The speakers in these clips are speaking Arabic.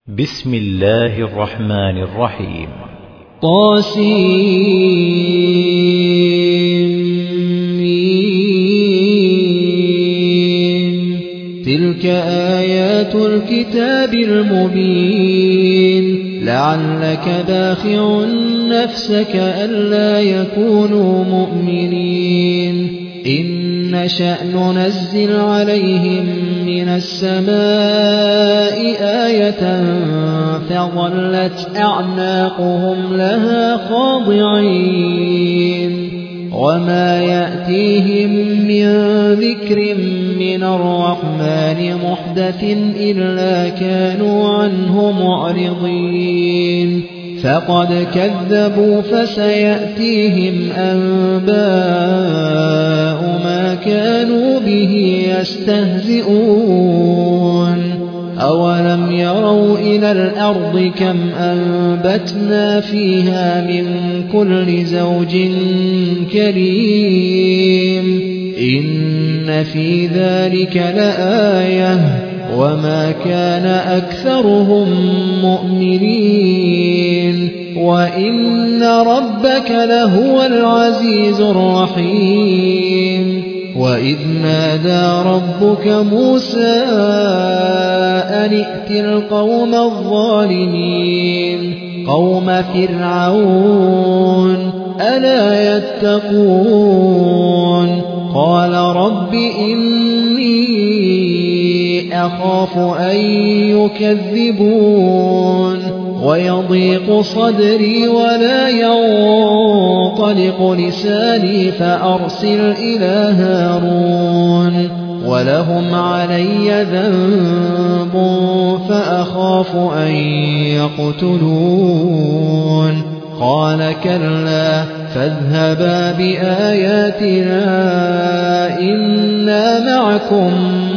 بسم الله الرحمن الرحيم. طاسمين. تلك آيات الكتاب المبين. لعلك باخع نفسك ألا يكونوا مؤمنين. إن نشأ ننزل عليهم من السماء آية فظلت أعناقهم لها خاضعين. وما يأتيهم من ذكر من الرحمن محدث إلا كانوا عنه معرضين. فقد كذبوا فسيأتيهم أنباء ما كانوا به يستهزئون. أولم يروا إلى الأرض كم أنبتنا فيها من كل زوج كريم. إن في ذلك لآية وما كان أكثرهم مؤمنين. وإن ربك لهو العزيز الرحيم. وإذ نادى ربك موسى أن ائت القوم الظالمين قوم فرعون ألا يتقون. قال رب إني أخاف أن يكذبون ويضيق صدري ولا ينطلق لساني فأرسل إلى هارون ولهم علي ذنب فأخاف أن يقتلون. قال كلا فاذهبا بآياتنا إنا معكم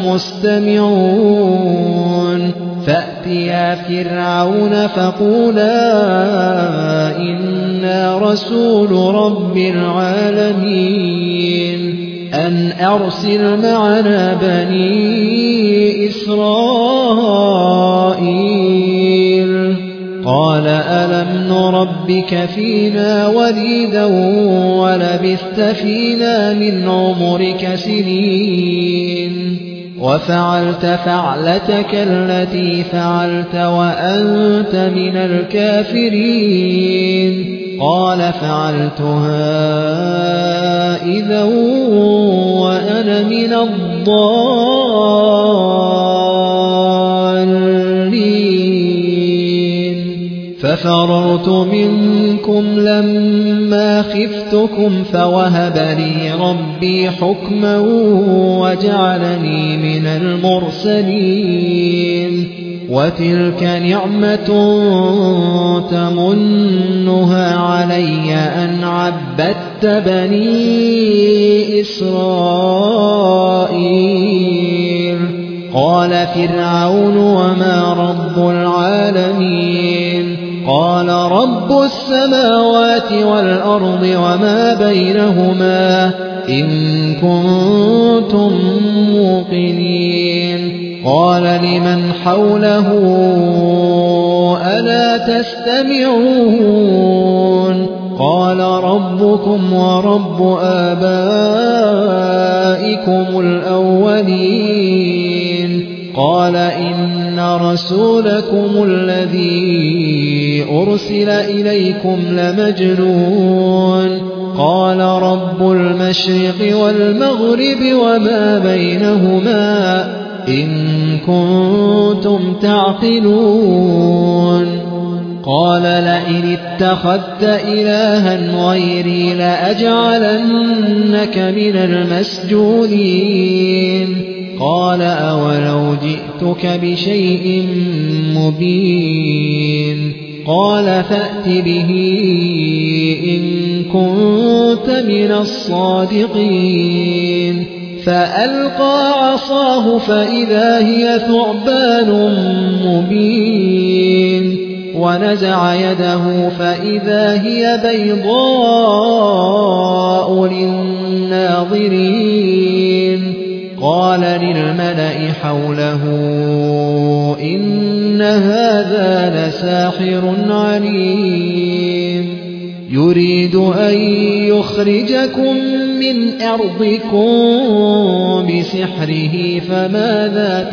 مستمعون. فأتيا فرعون فقولا إنا رسول رب العالمين أن أرسل معنا بني إسرائيل. قال ألم نربك فينا وليدا ولبثت فينا من عمرك سنين وفعلت فعلتك التي فعلت وأنت من الكافرين. قال فعلتها إذا وأنا من الضالين. ففررت منكم لما خفتكم فوهب لي ربي حكما وجعلني من المرسلين. وتلك نعمة تمنها علي أن عبدت بني إسرائيل. قال فرعون وما رب العالمين. قال رب السماوات والأرض وما بينهما إن كنتم موقنين. قال لمن حوله ألا تستمعون. قال ربكم ورب آبائكم الأولين. قال إن رسولكم الذي أرسل إليكم لمجنون. قال رب المشرق والمغرب وما بينهما إن كنتم تعقلون. قال لئن اتخذت إلها غيري لأجعلنك من المسجونين. قال أولو جئتك بشيء مبين. قال فأت به إن كنت من الصادقين. فألقى عصاه فإذا هي ثعبان مبين. ونزع يده فإذا هي بيضاء للناظرين. قال للملأ حوله إن هذا لساحر عليم يريد أن يخرجكم من أرضكم بسحره فماذا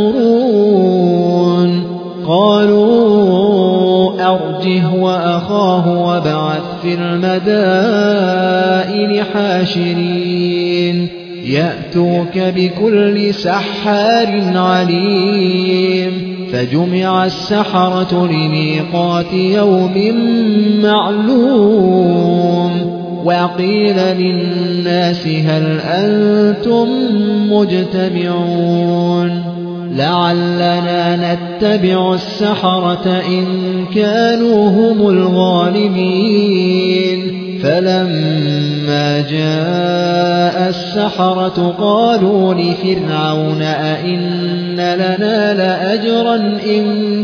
تأمرون قالوا أرجه وأخاه وابعث في المدائن حاشرين يأتوك بكل سحار عليم فجمع السحرة لميقات يوم معلوم وقيل للناس هل أنتم مجتمعون لعلنا نتبع السحرة إن كانوا هم الغالبين فلما جاء السحرة قالوا لفرعون أئن لنا لأجرا إن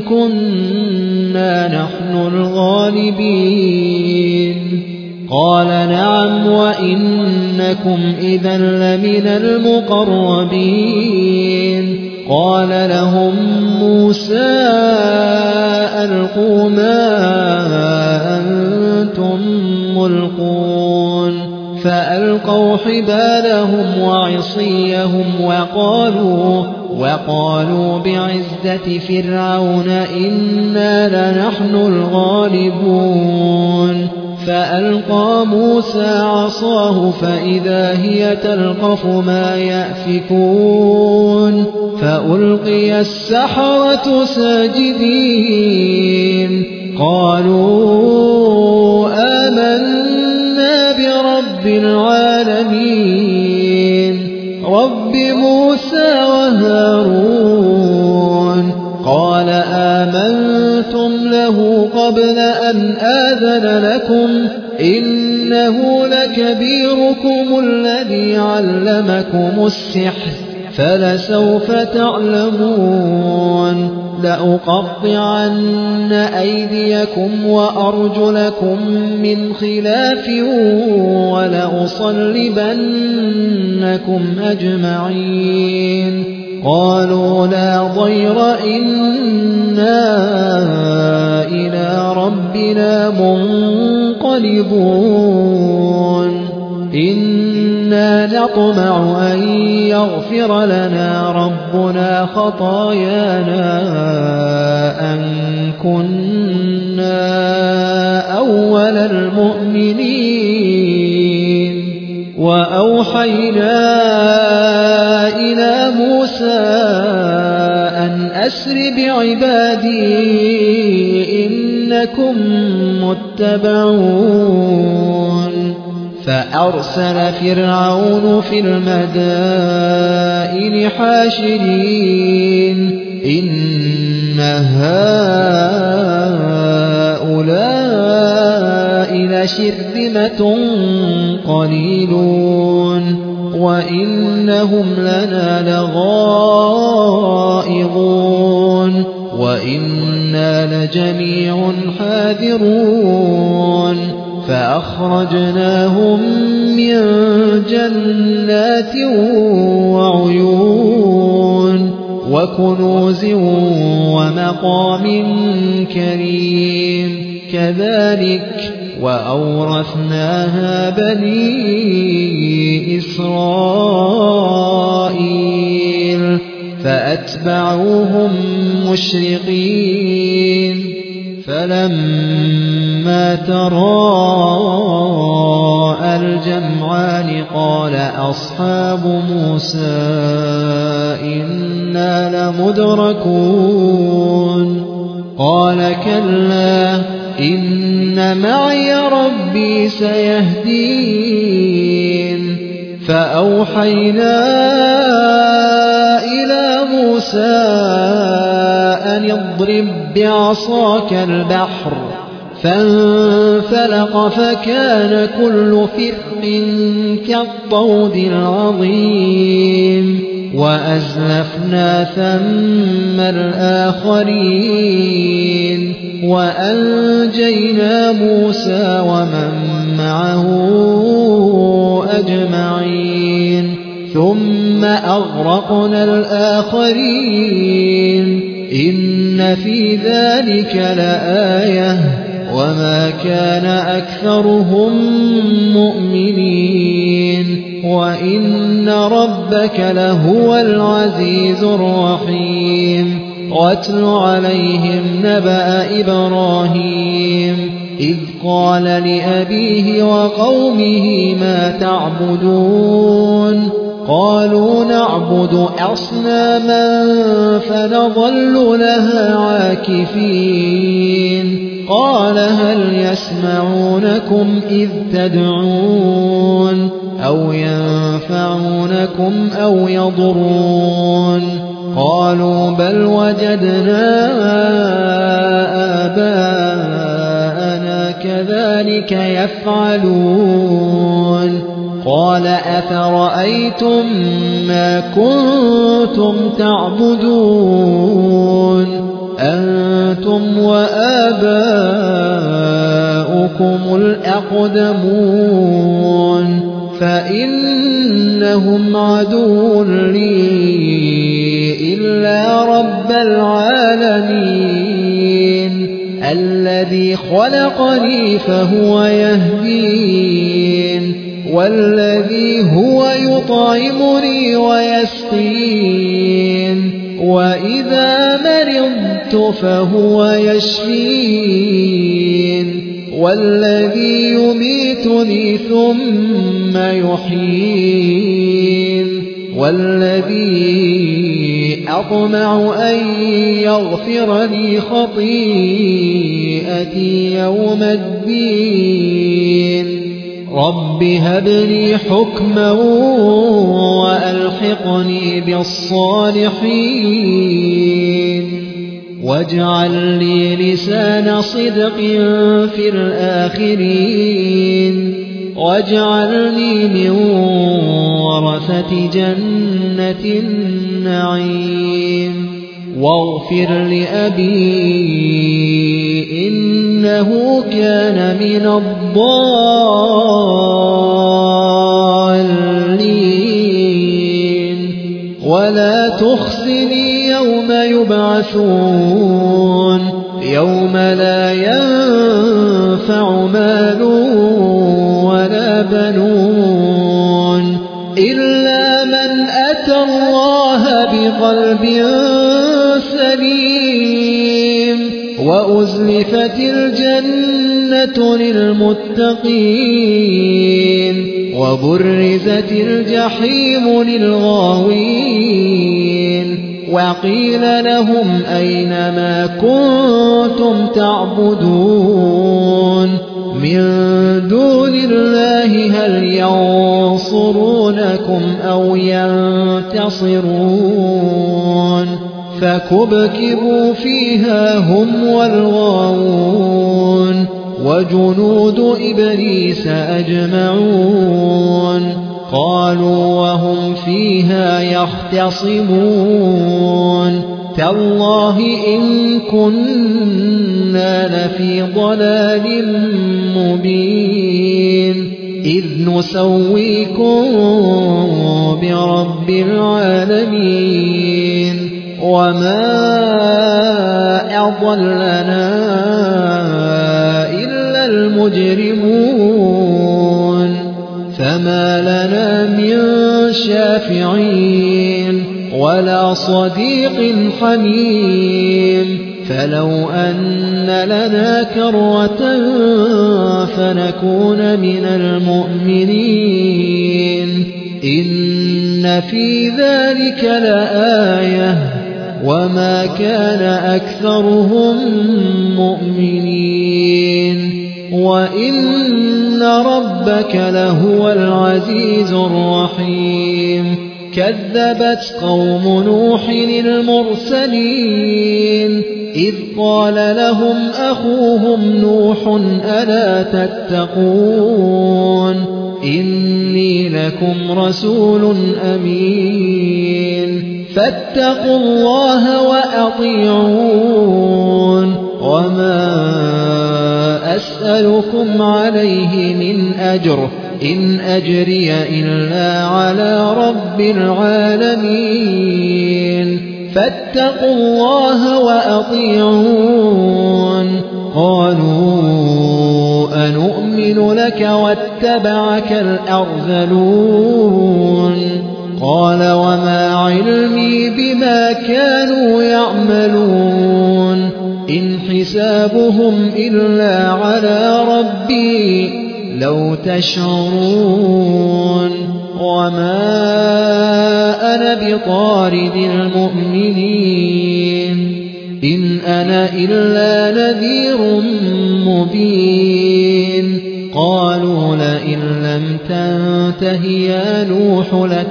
كنا نحن الغالبين قال نعم وإنكم إذا لمن المقربين قال لهم موسى ألقوا ما أنتم ملقون فألقوا حبالهم وعصيهم وقالوا بعزة فرعون إنا لنحن الغالبون فألقى موسى عصاه فإذا هي تلقف ما يأفكون فألقي السحرة ساجدين قالوا آمنا برب العالمين رب موسى وهارون قال آمنتم له قبل أن آذن لكم إنه لكبيركم الذي علمكم السحر فلسوف تعلمون لأقطعن أيديكم وأرجلكم من خلاف ولأصلبنكم أجمعين قالوا لا ضير إنا إلى ربنا منقلبون إنا نطمع أن يغفر لنا ربنا خطايانا أن كنا أول المؤمنين وأوحينا إلى موسى أن أسر بعبادي إنكم متبعون فأرسل فرعون في المدائن حاشرين إن هؤلاء لشرذمة قليلون وإنهم لنا لغائظون وإنا لجميع حاذرون فأخرجناهم من جنات وعيون وكنوز ومقام كريم كذلك وأورثناها بني إسرائيل فأتبعوهم مشرقين فلما تراءى الجمعان قال أصحاب موسى إنا لمدركون قال كلا إن معي ربي سيهدين فأوحينا إلى موسى أن اضرب بعصاك البحر فانفلق فكان كل فرق كالطود العظيم وأزلفنا ثم الآخرين وأنجينا موسى ومن معه أجمعين ثم أغرقنا الآخرين إن في ذلك لآية وما كان أكثرهم مؤمنين وإن ربك لهو العزيز الرحيم واتل عليهم نبأ إبراهيم إذ قال لأبيه وقومه ما تعبدون قالوا نعبد أصناما فنظل لها عاكفين قال هل يسمعونكم إذ تدعون أو ينفعونكم أو يضرون قالوا بل وجدنا آباءنا كذلك يفعلون قال أفرأيتم ما كنتم تعبدون أنتم وآباؤكم الأقدمون فإنهم عدو لي إلا رب العالمين الذي خلقني فهو يهدين والذي هو يطعمني ويسقين وإذا مرضت فهو يشفين والذي يميتني ثم يحيين والذي أطمع أن يغفر لي خطيئتي يوم الدين رب هب لي حكما وألحقني بالصالحين واجعل لي لسان صدق في الآخرين واجعلني من ورثة جنة النعيم واغفر لأبي إنه كان من الضالين ولا تخزني يوم يبعثون يوم لا ينفع مال ولا بنون إلا من أتى الله بقلب سليم وأزلفت الجنة للمتقين وبرزت الجحيم للغاوين وقيل لهم أين ما كنتم تعبدون من دون الله هل ينصرونكم أو ينتصرون فكبكبوا فيها هم والغاوون وجنود إبليس أجمعون قالوا وهم فيها يختصمون تالله إن كنا لفي ضلال مبين إذ نسويكم برب العالمين وما أضلنا إلا المجرمون فما لنا من شافعين ولا صديق حميم فلو أن لنا كرة فنكون من المؤمنين إن في ذلك لآية وما كان أكثرهم مؤمنين وإن ربك لهو العزيز الرحيم كذبت قوم نوح المرسلين إذ قال لهم أخوهم نوح ألا تتقون إني لكم رسول أمين فاتقوا الله وأطيعون وما أسألكم عليه من أجر إن أجري إلا على رب العالمين فاتقوا الله وأطيعون قالوا أنؤمن لك واتبعك الأرذلون قال وما علمي بما كانوا يعملون إن حسابهم إلا على ربي لو تشعرون وما أنا بطارد المؤمنين إن أنا إلا نذير مبين قالوا لئن لم تنته يا نوح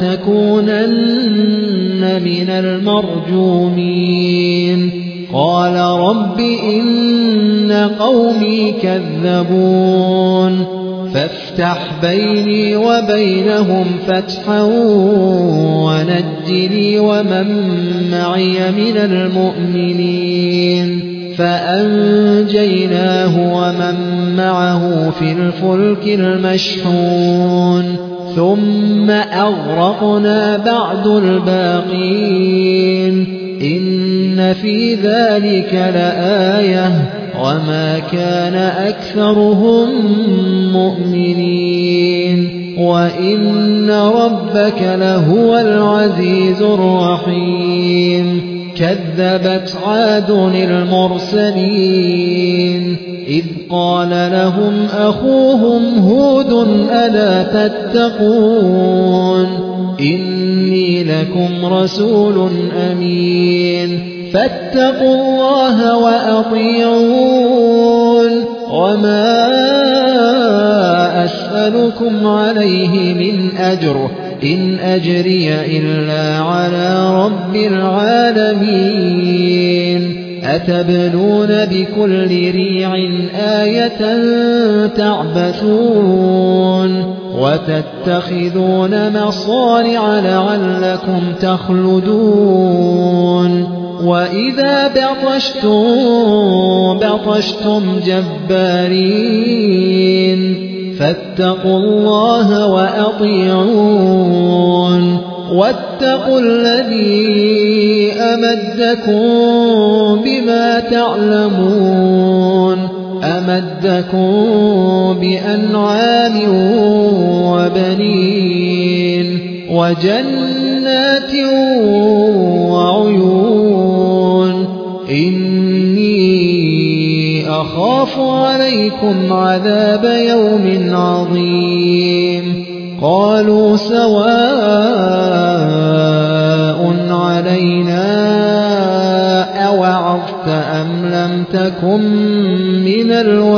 لتكونن من المرجومين قال رب إن قومي كذبون فافتح بيني وبينهم فتحا ونجني ومن معي من المؤمنين فأنجيناه ومن معه في الفلك المشحون ثم أغرقنا بعد الباقين إن في ذلك لآية وما كان أكثرهم مؤمنين وإن ربك لهو العزيز الرحيم كذبت عاد المرسلين إذ قال لهم أخوهم هود ألا تتقون إني لكم رسول أمين فاتقوا الله وأطيعون وما أسألكم عليه من أجر إن أجري إلا على رب العالمين أتبنون بكل ريع آية تعبثون وتتخذون مصانع لعلكم تخلدون وإذا بطشتم جبارين فاتقوا الله وأطيعون واتقوا الذي أمدكم بما تعلمون أمدكم بأنعام وبنين وجنات وعيون إني أخاف عليكم عذاب يوم عظيم قالوا سواء علينا أوعظت أم لم تكن من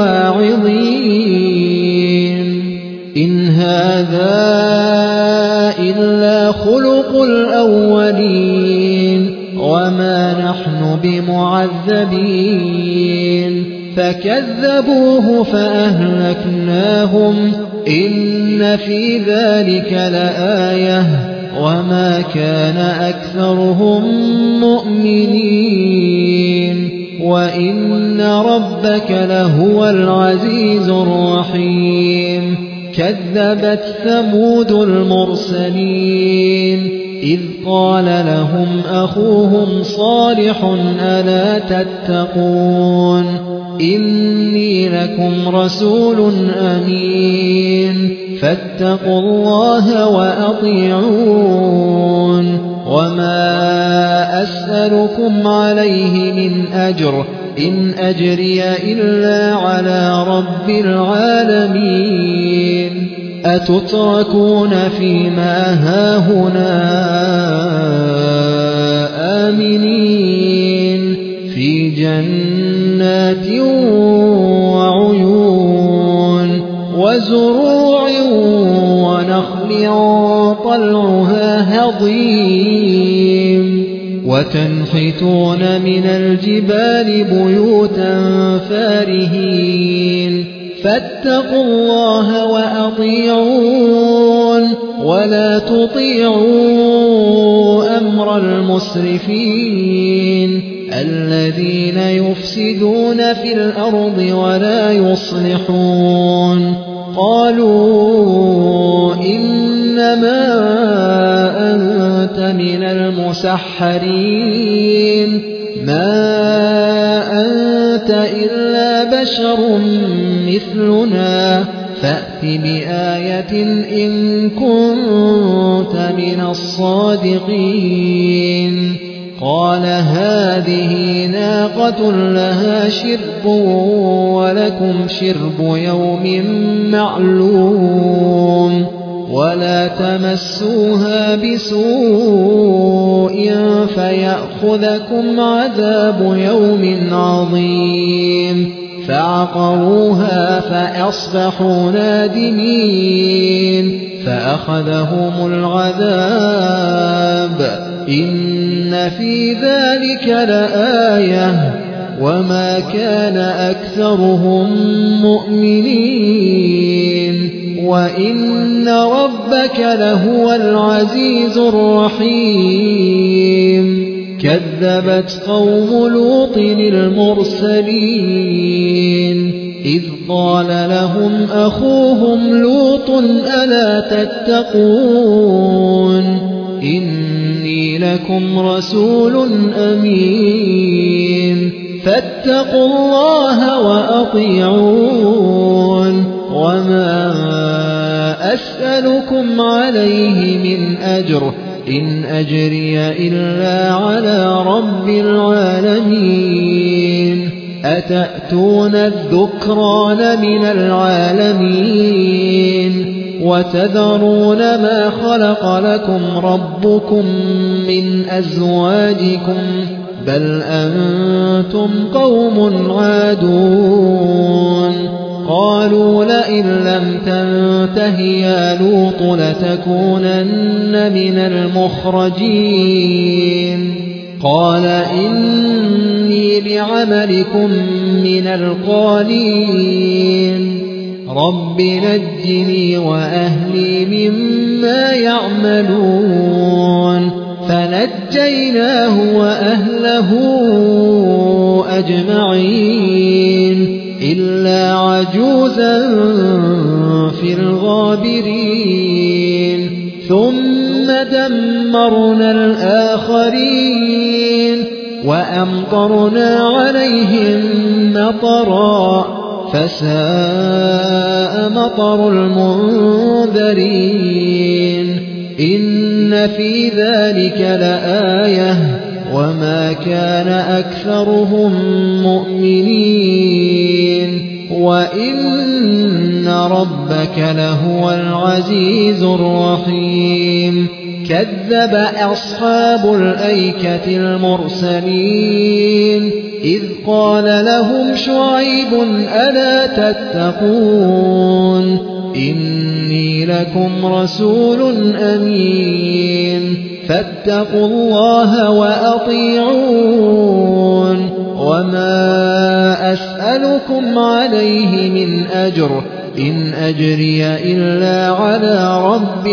الواعظين إن هذا إلا خلق الأولين وما نحن بمعذبين فكذبوه فأهلكناهم إن في ذلك لآية وما كان أكثرهم مؤمنين وإن ربك لهو العزيز الرحيم كذبت ثمود المرسلين إذ قال لهم أخوهم صالح ألا تتقون إني لكم رسول أمين فاتقوا الله وأطيعون وما أسألكم عليه من أجر إن أجري إلا على رب العالمين أتتركون فيما هاهنا آمنين في جنات وعيون وزروع ونخل طلعها هضيم وتنحتون من الجبال بيوتا فارهين فاتقوا الله وأطيعون ولا تطيعوا أمر المسرفين الذين يفسدون في الأرض ولا يصلحون قالوا إنما أنت من المسحرين ما أنت إلا بشر مثلنا فأت بآية إن كنت من الصادقين قال هذه ناقة لها شرب ولكم شرب يوم معلوم ولا تمسوها بسوء فيأخذكم عذاب يوم عظيم فعقروها فأصبحوا نادمين فأخذهم العذاب إن في ذلك لآية وما كان أكثرهم مؤمنين وإن ربك لهو العزيز الرحيم كذبت قوم لوط المرسلين إذ قال لهم أخوهم لوط ألا تتقون إني لكم رسول أمين فاتقوا الله وأطيعون وما أسألكم عليه من أجر إن أجري إلا على رب العالمين أتأتون الذكران من العالمين وتذرون ما خلق لكم ربكم من أزواجكم بل أنتم قوم عادون قالوا لئن لم تنته يا لوط لتكونن من المخرجين قال إني لعملكم من القالين رب نجني وأهلي مما يعملون فنجيناه وأهله أجمعين إلا عجوزا في الغابرين ثم دمرنا الآخرين وأمطرنا عليهم مطرا فساء مطر المنذرين إن في ذلك لآية وما كان أكثرهم مؤمنين وإن ربك لهو العزيز الرحيم كذب أصحاب الأيكة المرسلين إذ قال لهم شعيب ألا تتقون إني لكم رسول أمين فاتقوا الله وأطيعون وما أسألكم عليه من أجر إن أجري إلا على رب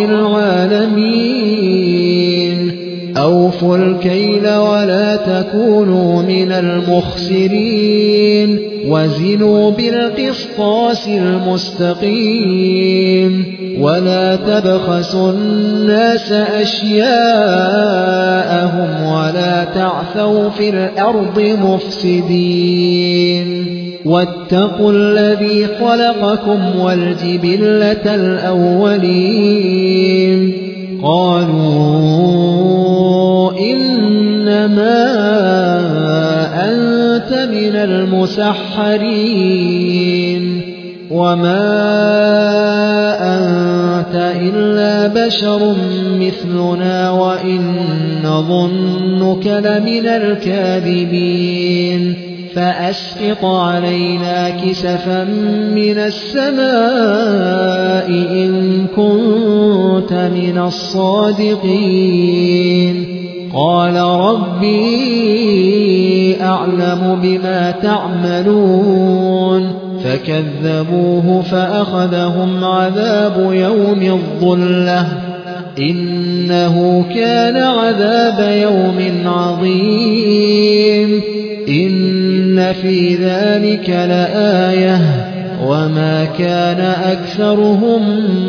العالمين أوفوا الكيل ولا تكونوا من المخسرين وزنوا بالقسطاس المستقيم ولا تبخسوا الناس أشياءهم ولا تعثوا في الأرض مفسدين واتقوا الذي خلقكم والجبلة الأولين قالوا إنما أنت من المسحرين وما أنت إلا بشر مثلنا وإن نظنك لمن الكاذبين فأسقط علينا كسفا من السماء إن كنت من الصادقين قال ربي أعلم بما تعملون فكذبوه فأخذهم عذاب يوم الظلة إنه كان عذاب يوم عظيم إن في ذلك لآية وما كان أكثرهم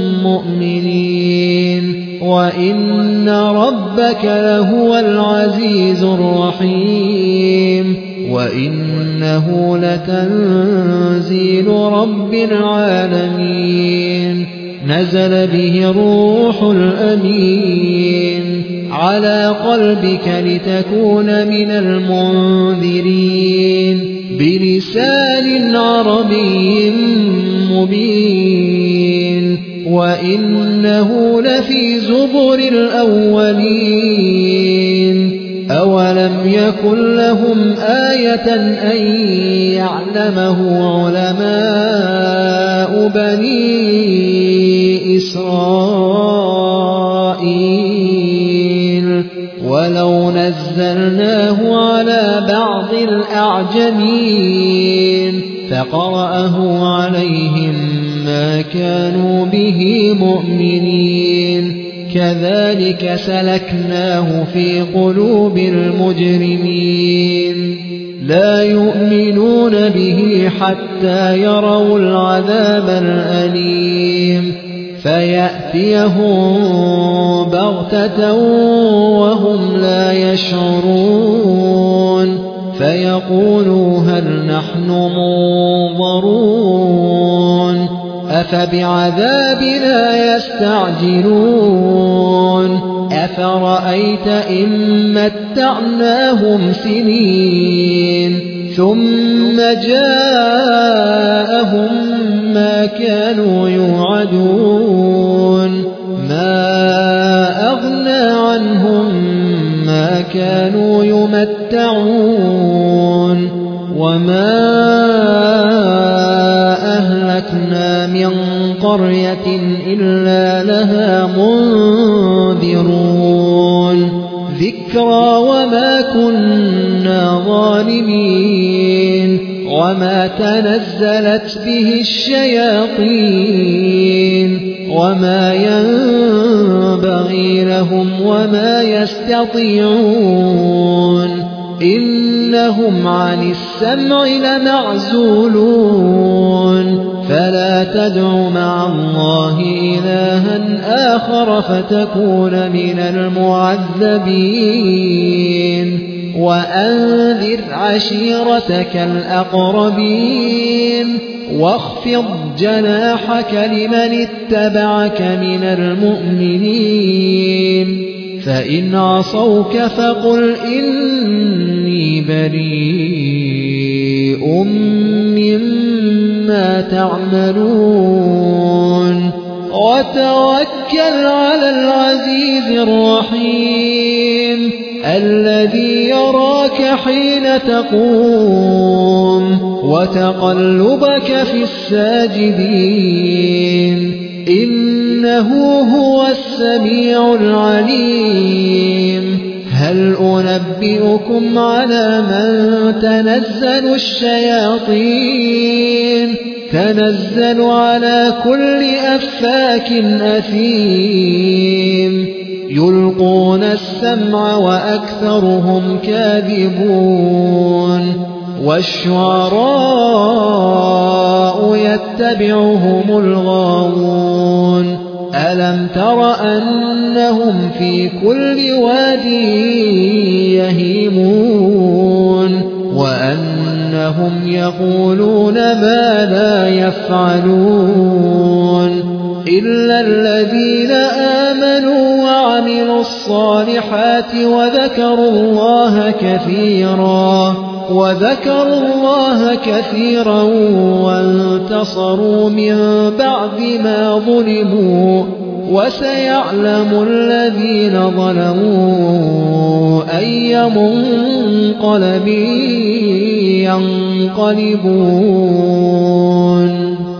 مؤمنين وإن ربك لهو العزيز الرحيم وإنه لتنزيل رب العالمين نزل به الروح الأمين على قلبك لتكون من المنذرين بلسان عربي مبين وإنه لفي زبر الأولين أولم يكن لهم آية أن يعلمه علماء بني إسرائيل ولو نزلناه على بعض الأعجمين فقرأه عليهم ما كانوا به مؤمنين كذلك سلكناه في قلوب المجرمين لا يؤمنون به حتى يروا العذاب الأليم فيأتيهم بغتة وهم لا يشعرون فيقولوا هل نحن منظرون أفبعذابنا يستعجلون أفرأيت إن متعناهم سنين ثم جاءهم ما كانوا يوعدون ما أغنى عنهم ما كانوا يمتعون وما أهلكنا من قرية إلا لها منذرون ذكرى وما كنا ظالمين وما تنزلت به الشياطين وما ينبغي لهم وما يستطيعون إنهم عن السمع لمعزولون فلا تدع مع الله إلها آخر فتكون من المعذبين وأنذر عشيرتك الأقربين واخفض جناحك لمن اتبعك من المؤمنين فإن عصوك فقل إني بريء مما تعملون وتوكل على العزيز الرحيم الذي يراك حين تقوم وتقلبك في الساجدين إنه هو السميع العليم هل أنبئكم على من تنزل الشياطين تنزل على كل أفاك أثيم يلقون السمع وأكثرهم كاذبون والشعراء يتبعهم الغاوون ألم تر أنهم في كل واد يهيمون وأنهم يقولون ما لا يفعلون إلا الذين آمنوا وعملوا الصالحات وذكروا الله كثيرا وانتصروا من بعد ما ظلموا وسيعلم الذين ظلموا أي منقلب ينقلبون